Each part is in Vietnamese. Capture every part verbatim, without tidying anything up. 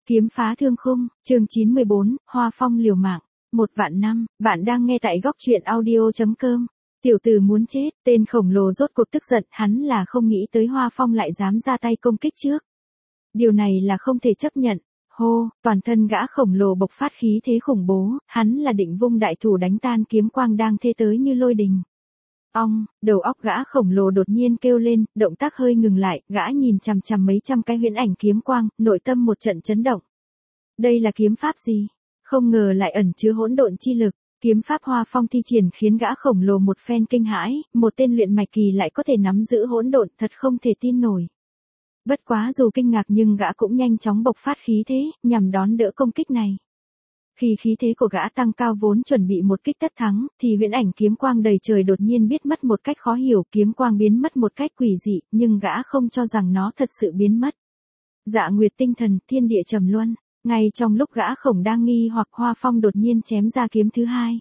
Kiếm phá thương khung, chương chín mươi bốn, Hoa Phong liều mạng. Một vạn năm, bạn đang nghe tại góc truyện audio.com. Tiểu tử muốn chết, tên khổng lồ rốt cuộc tức giận, hắn là không nghĩ tới Hoa Phong lại dám ra tay công kích trước. Điều này là không thể chấp nhận. Hô, toàn thân gã khổng lồ bộc phát khí thế khủng bố, hắn là định vung đại thủ đánh tan kiếm quang đang thê tới như lôi đình. Ong, đầu óc gã khổng lồ đột nhiên kêu lên, động tác hơi ngừng lại, gã nhìn chằm chằm mấy trăm cái huyễn ảnh kiếm quang, nội tâm một trận chấn động. Đây là kiếm pháp gì? Không ngờ lại ẩn chứa hỗn độn chi lực. Kiếm pháp Hoa Phong thi triển khiến gã khổng lồ một phen kinh hãi, một tên luyện mạch kỳ lại có thể nắm giữ hỗn độn, thật không thể tin nổi. Bất quá dù kinh ngạc nhưng gã cũng nhanh chóng bộc phát khí thế, nhằm đón đỡ công kích này. Khi khí thế của gã tăng cao vốn chuẩn bị một kích tất thắng, thì huyễn ảnh kiếm quang đầy trời đột nhiên biết mất một cách khó hiểu, kiếm quang biến mất một cách quỷ dị, nhưng gã không cho rằng nó thật sự biến mất. Dạ Nguyệt tinh thần, thiên địa trầm luân. Ngay trong lúc gã khổng đang nghi hoặc, Hoa Phong đột nhiên chém ra kiếm thứ hai.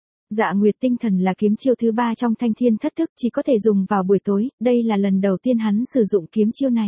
Dạ Nguyệt tinh thần là kiếm chiêu thứ ba trong Thanh Thiên Thất Thức, chỉ có thể dùng vào buổi tối, đây là lần đầu tiên hắn sử dụng kiếm chiêu này.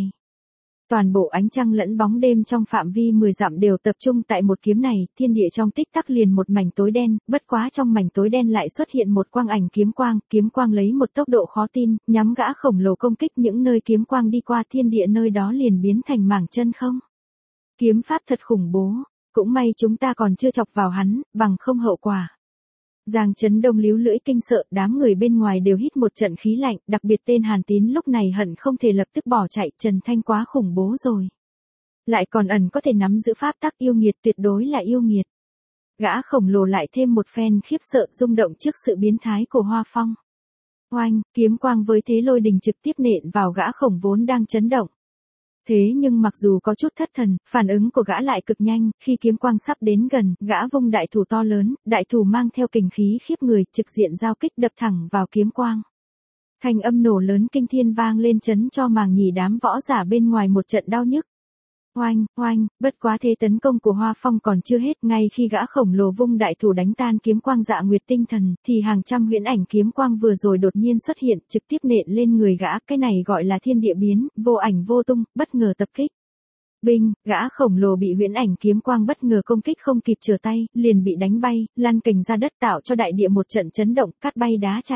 Toàn bộ ánh trăng lẫn bóng đêm trong phạm vi mười dặm đều tập trung tại một kiếm này, thiên địa trong tích tắc liền một mảnh tối đen, bất quá trong mảnh tối đen lại xuất hiện một quang ảnh kiếm quang, kiếm quang lấy một tốc độ khó tin, nhắm gã khổng lồ công kích, những nơi kiếm quang đi qua thiên địa nơi đó liền biến thành mảng chân không. Kiếm pháp thật khủng bố, cũng may chúng ta còn chưa chọc vào hắn, bằng không hậu quả. Giang Chấn Đông líu lưỡi kinh sợ, đám người bên ngoài đều hít một trận khí lạnh, đặc biệt tên Hàn Tín lúc này hận không thể lập tức bỏ chạy, Trần Thanh quá khủng bố rồi. Lại còn ẩn có thể nắm giữ pháp tắc yêu nghiệt, tuyệt đối là yêu nghiệt. Gã khổng lồ lại thêm một phen khiếp sợ, rung động trước sự biến thái của Hoa Phong. Oanh, kiếm quang với thế lôi đình trực tiếp nện vào gã khổng vốn đang chấn động. Thế nhưng mặc dù có chút thất thần, phản ứng của gã lại cực nhanh, khi kiếm quang sắp đến gần, gã vung đại thủ to lớn, đại thủ mang theo kình khí khiếp người, trực diện giao kích đập thẳng vào kiếm quang. Thanh âm nổ lớn kinh thiên vang lên chấn cho màng nhì đám võ giả bên ngoài một trận đau nhức. Oanh, oanh, bất quá thế tấn công của Hoa Phong còn chưa hết, ngay khi gã khổng lồ vung đại thủ đánh tan kiếm quang Dạ Nguyệt tinh thần, thì hàng trăm huyễn ảnh kiếm quang vừa rồi đột nhiên xuất hiện, trực tiếp nện lên người gã, cái này gọi là thiên địa biến, vô ảnh vô tung, bất ngờ tập kích. Binh, gã khổng lồ bị huyễn ảnh kiếm quang bất ngờ công kích không kịp trở tay, liền bị đánh bay, lăn cành ra đất tạo cho đại địa một trận chấn động, cát bay đá chảy.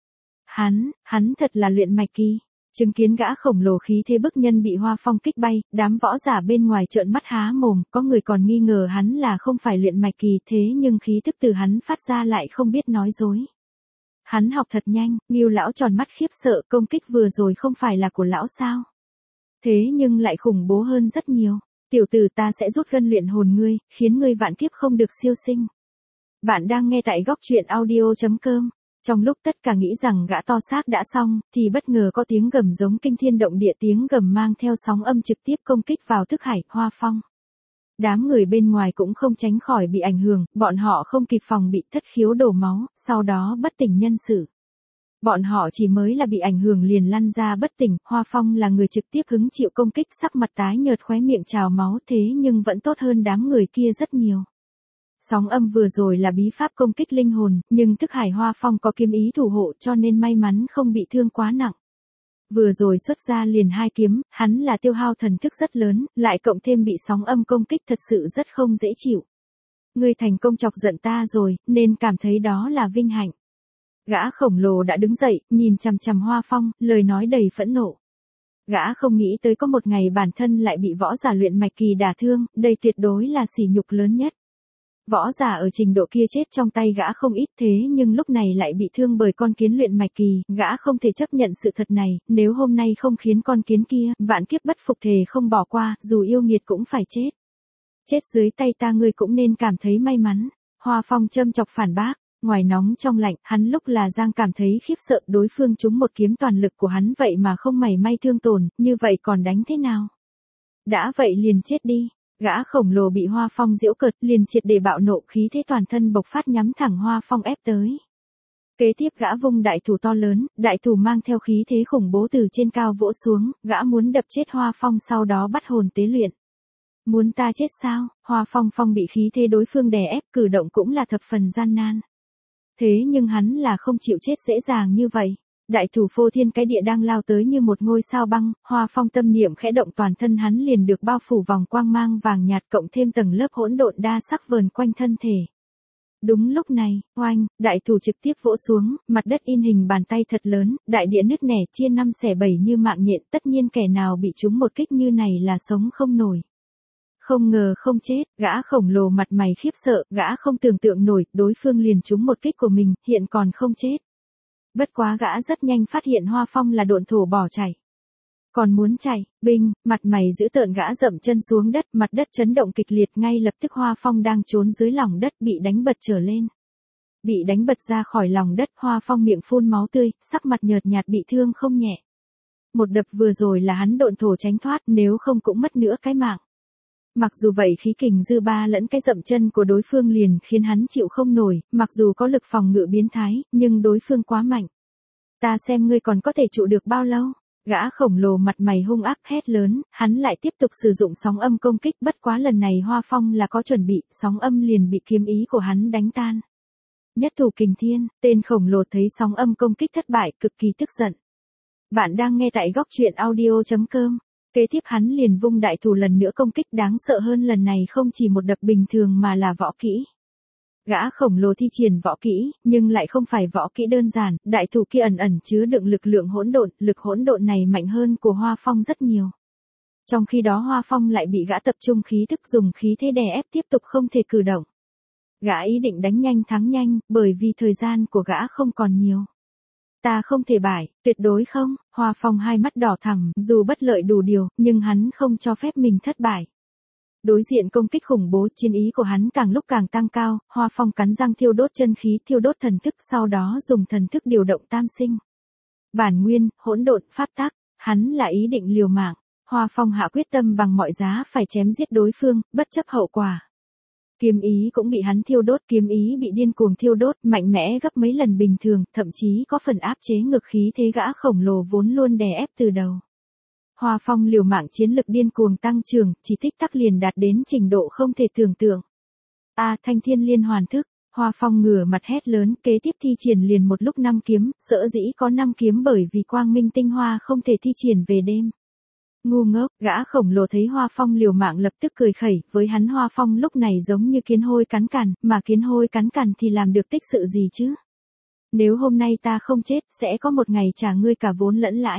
Hắn, hắn thật là luyện mạch kỳ. Chứng kiến gã khổng lồ khí thế bức nhân bị Hoa Phong kích bay, đám võ giả bên ngoài trợn mắt há mồm, có người còn nghi ngờ hắn là không phải luyện mạch kỳ, thế nhưng khí tức từ hắn phát ra lại không biết nói dối. Hắn học thật nhanh, Ngưu lão tròn mắt khiếp sợ, công kích vừa rồi không phải là của lão sao? Thế nhưng lại khủng bố hơn rất nhiều. Tiểu tử, ta sẽ rút gân luyện hồn ngươi, khiến ngươi vạn kiếp không được siêu sinh. Bạn đang nghe tại góc truyện audio.com. Trong lúc tất cả nghĩ rằng gã to xác đã xong, thì bất ngờ có tiếng gầm giống kinh thiên động địa, tiếng gầm mang theo sóng âm trực tiếp công kích vào thức hải, Hoa Phong. Đám người bên ngoài cũng không tránh khỏi bị ảnh hưởng, bọn họ không kịp phòng bị thất khiếu đổ máu, sau đó bất tỉnh nhân sự. Bọn họ chỉ mới là bị ảnh hưởng liền lăn ra bất tỉnh, Hoa Phong là người trực tiếp hứng chịu công kích, sắc mặt tái nhợt, khóe miệng trào máu, thế nhưng vẫn tốt hơn đám người kia rất nhiều. Sóng âm vừa rồi là bí pháp công kích linh hồn, nhưng thức hải Hoa Phong có kiếm ý thủ hộ cho nên may mắn không bị thương quá nặng. Vừa rồi xuất ra liền hai kiếm, hắn là tiêu hao thần thức rất lớn, lại cộng thêm bị sóng âm công kích thật sự rất không dễ chịu. Ngươi thành công chọc giận ta rồi, nên cảm thấy đó là vinh hạnh. Gã khổng lồ đã đứng dậy, nhìn chằm chằm Hoa Phong, lời nói đầy phẫn nộ. Gã không nghĩ tới có một ngày bản thân lại bị võ giả luyện mạch kỳ đả thương, đây tuyệt đối là sỉ nhục lớn nhất. Võ giả ở trình độ kia chết trong tay gã không ít, thế nhưng lúc này lại bị thương bởi con kiến luyện mạch kỳ, gã không thể chấp nhận sự thật này, nếu hôm nay không khiến con kiến kia, vạn kiếp bất phục thề không bỏ qua, dù yêu nghiệt cũng phải chết. Chết dưới tay ta ngươi cũng nên cảm thấy may mắn. Hoa Phong châm chọc phản bác, ngoài nóng trong lạnh, hắn lúc là Giang cảm thấy khiếp sợ, đối phương trúng một kiếm toàn lực của hắn vậy mà không mảy may thương tổn, như vậy còn đánh thế nào? Đã vậy liền chết đi. Gã khổng lồ bị Hoa Phong giễu cợt, liền triệt để bạo nộ, khí thế toàn thân bộc phát nhắm thẳng Hoa Phong ép tới. Kế tiếp gã vung đại thủ to lớn, đại thủ mang theo khí thế khủng bố từ trên cao vỗ xuống, gã muốn đập chết Hoa Phong sau đó bắt hồn tế luyện. Muốn ta chết sao? Hoa Phong Phong bị khí thế đối phương đè ép, cử động cũng là thập phần gian nan. Thế nhưng hắn là không chịu chết dễ dàng như vậy. Đại thủ phô thiên cái địa đang lao tới như một ngôi sao băng, Hoa Phong tâm niệm khẽ động toàn thân hắn liền được bao phủ vòng quang mang vàng nhạt cộng thêm tầng lớp hỗn độn đa sắc vờn quanh thân thể. Đúng lúc này, oanh, đại thủ trực tiếp vỗ xuống, mặt đất in hình bàn tay thật lớn, đại địa nứt nẻ chia năm xẻ bảy như mạng nhện, tất nhiên kẻ nào bị trúng một kích như này là sống không nổi. Không ngờ không chết, gã khổng lồ mặt mày khiếp sợ, gã không tưởng tượng nổi, đối phương liền trúng một kích của mình, hiện còn không chết. Bất quá gã rất nhanh phát hiện Hoa Phong là độn thổ bỏ chạy. Còn muốn chạy, binh, mặt mày giữ tợn gã dậm chân xuống đất, mặt đất chấn động kịch liệt ngay lập tức Hoa Phong đang trốn dưới lòng đất bị đánh bật trở lên. Bị đánh bật ra khỏi lòng đất, Hoa Phong miệng phun máu tươi, sắc mặt nhợt nhạt bị thương không nhẹ. Một đập vừa rồi là hắn độn thổ tránh thoát, nếu không cũng mất nữa cái mạng. Mặc dù vậy khí kình dư ba lẫn cái dậm chân của đối phương liền khiến hắn chịu không nổi, mặc dù có lực phòng ngự biến thái, nhưng đối phương quá mạnh. Ta xem ngươi còn có thể trụ được bao lâu? Gã khổng lồ mặt mày hung ác hét lớn, hắn lại tiếp tục sử dụng sóng âm công kích, bất quá lần này Hoa Phong là có chuẩn bị, sóng âm liền bị kiếm ý của hắn đánh tan. Nhất thủ kình thiên, tên khổng lồ thấy sóng âm công kích thất bại, cực kỳ tức giận. Bạn đang nghe tại góc truyện audio chấm com. Kế tiếp hắn liền vung đại thủ lần nữa công kích, đáng sợ hơn lần này không chỉ một đập bình thường mà là võ kỹ. Gã khổng lồ thi triển võ kỹ, nhưng lại không phải võ kỹ đơn giản, đại thủ kia ẩn ẩn chứa đựng lực lượng hỗn độn, lực hỗn độn này mạnh hơn của Hoa Phong rất nhiều. Trong khi đó Hoa Phong lại bị gã tập trung khí thức dùng khí thế đè ép tiếp tục không thể cử động. Gã ý định đánh nhanh thắng nhanh, bởi vì thời gian của gã không còn nhiều. Ta không thể bại, tuyệt đối không, Hoa Phong hai mắt đỏ thẳm, dù bất lợi đủ điều, nhưng hắn không cho phép mình thất bại. Đối diện công kích khủng bố, chiến ý của hắn càng lúc càng tăng cao, Hoa Phong cắn răng thiêu đốt chân khí, thiêu đốt thần thức, sau đó dùng thần thức điều động tam sinh. Bản nguyên, hỗn độn, pháp tắc, hắn là ý định liều mạng, Hoa Phong hạ quyết tâm bằng mọi giá phải chém giết đối phương, bất chấp hậu quả. Kiếm ý cũng bị hắn thiêu đốt, kiếm ý bị điên cuồng thiêu đốt, mạnh mẽ gấp mấy lần bình thường, thậm chí có phần áp chế ngược khí thế gã khổng lồ vốn luôn đè ép từ đầu. Hoa Phong liều mạng chiến lực điên cuồng tăng trưởng, chỉ tích tắc liền đạt đến trình độ không thể tưởng tượng. A à, Thanh Thiên Liên hoàn thức, Hoa Phong ngửa mặt hét lớn, kế tiếp thi triển liền một lúc năm kiếm, sở dĩ có năm kiếm bởi vì quang minh tinh hoa không thể thi triển về đêm. Ngu ngốc, gã khổng lồ thấy Hoa Phong liều mạng lập tức cười khẩy, với hắn Hoa Phong lúc này giống như kiến hôi cắn cằn, mà kiến hôi cắn cằn thì làm được tích sự gì chứ? Nếu hôm nay ta không chết, sẽ có một ngày trả ngươi cả vốn lẫn lãi.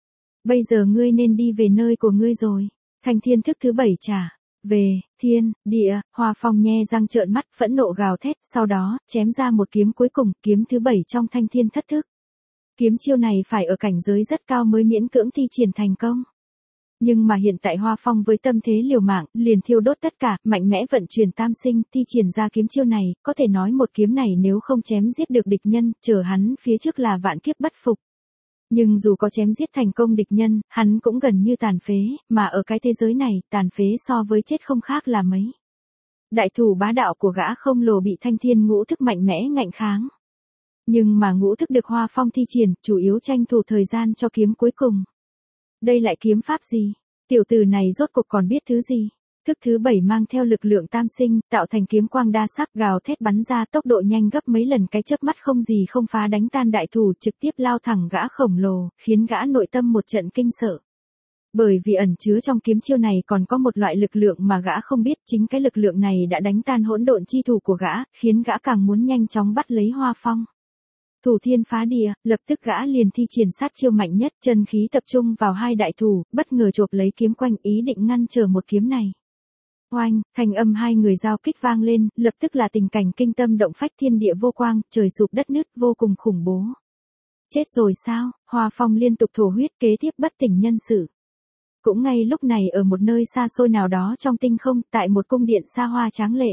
Bây giờ ngươi nên đi về nơi của ngươi rồi. Thanh thiên thức thứ bảy trả. Về, thiên, địa, Hoa Phong nhe răng trợn mắt, phẫn nộ gào thét, sau đó, chém ra một kiếm cuối cùng, kiếm thứ bảy trong thanh thiên thất thức. Kiếm chiêu này phải ở cảnh giới rất cao mới miễn cưỡng thi triển thành công. Nhưng mà hiện tại Hoa Phong với tâm thế liều mạng, liền thiêu đốt tất cả, mạnh mẽ vận chuyển tam sinh, thi triển ra kiếm chiêu này, có thể nói một kiếm này nếu không chém giết được địch nhân, chờ hắn phía trước là vạn kiếp bất phục. Nhưng dù có chém giết thành công địch nhân, hắn cũng gần như tàn phế, mà ở cái thế giới này, tàn phế so với chết không khác là mấy. Đại thủ bá đạo của gã không lồ bị thanh thiên ngũ thức mạnh mẽ ngạnh kháng. Nhưng mà ngũ thức được Hoa Phong thi triển, chủ yếu tranh thủ thời gian cho kiếm cuối cùng. Đây lại kiếm pháp gì? Tiểu tử này rốt cuộc còn biết thứ gì? Thức thứ bảy mang theo lực lượng tam sinh, tạo thành kiếm quang đa sắc gào thét bắn ra tốc độ nhanh gấp mấy lần cái chớp mắt không gì không phá đánh tan đại thủ trực tiếp lao thẳng gã khổng lồ, khiến gã nội tâm một trận kinh sợ. Bởi vì ẩn chứa trong kiếm chiêu này còn có một loại lực lượng mà gã không biết, chính cái lực lượng này đã đánh tan hỗn độn chi thủ của gã, khiến gã càng muốn nhanh chóng bắt lấy Hoa Phong. Thủ thiên phá địa, lập tức gã liền thi triển sát chiêu mạnh nhất, chân khí tập trung vào hai đại thủ, bất ngờ chộp lấy kiếm quanh ý định ngăn trở một kiếm này. Oanh, thanh âm hai người giao kích vang lên, lập tức là tình cảnh kinh tâm động phách thiên địa vô quang, trời sụp đất nứt vô cùng khủng bố. Chết rồi sao? Hoa Phong liên tục thổ huyết kế tiếp bất tỉnh nhân sự. Cũng ngay lúc này ở một nơi xa xôi nào đó trong tinh không, tại một cung điện xa hoa tráng lệ.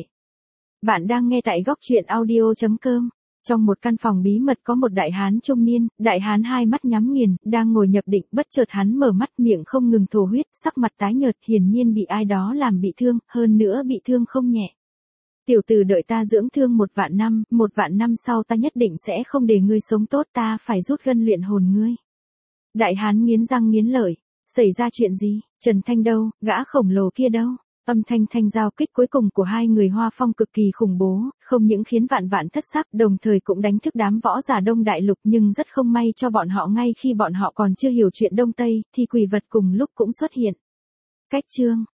Bạn đang nghe tại góc truyện audio chấm com. Trong một căn phòng bí mật có một đại hán trung niên, đại hán hai mắt nhắm nghiền, đang ngồi nhập định, bất chợt hắn mở mắt miệng không ngừng thổ huyết, sắc mặt tái nhợt, hiển nhiên bị ai đó làm bị thương, hơn nữa bị thương không nhẹ. Tiểu tử đợi ta dưỡng thương một vạn năm, một vạn năm sau ta nhất định sẽ không để ngươi sống tốt, ta phải rút gân luyện hồn ngươi. Đại hán nghiến răng nghiến lợi, xảy ra chuyện gì, Trần Thanh đâu, gã khổng lồ kia đâu? Âm thanh thanh giao kích cuối cùng của hai người Hoa Phong cực kỳ khủng bố, không những khiến vạn vạn thất sắc, đồng thời cũng đánh thức đám võ giả Đông Đại Lục, nhưng rất không may cho bọn họ, ngay khi bọn họ còn chưa hiểu chuyện Đông Tây, thì quỷ vật cùng lúc cũng xuất hiện. Cách chương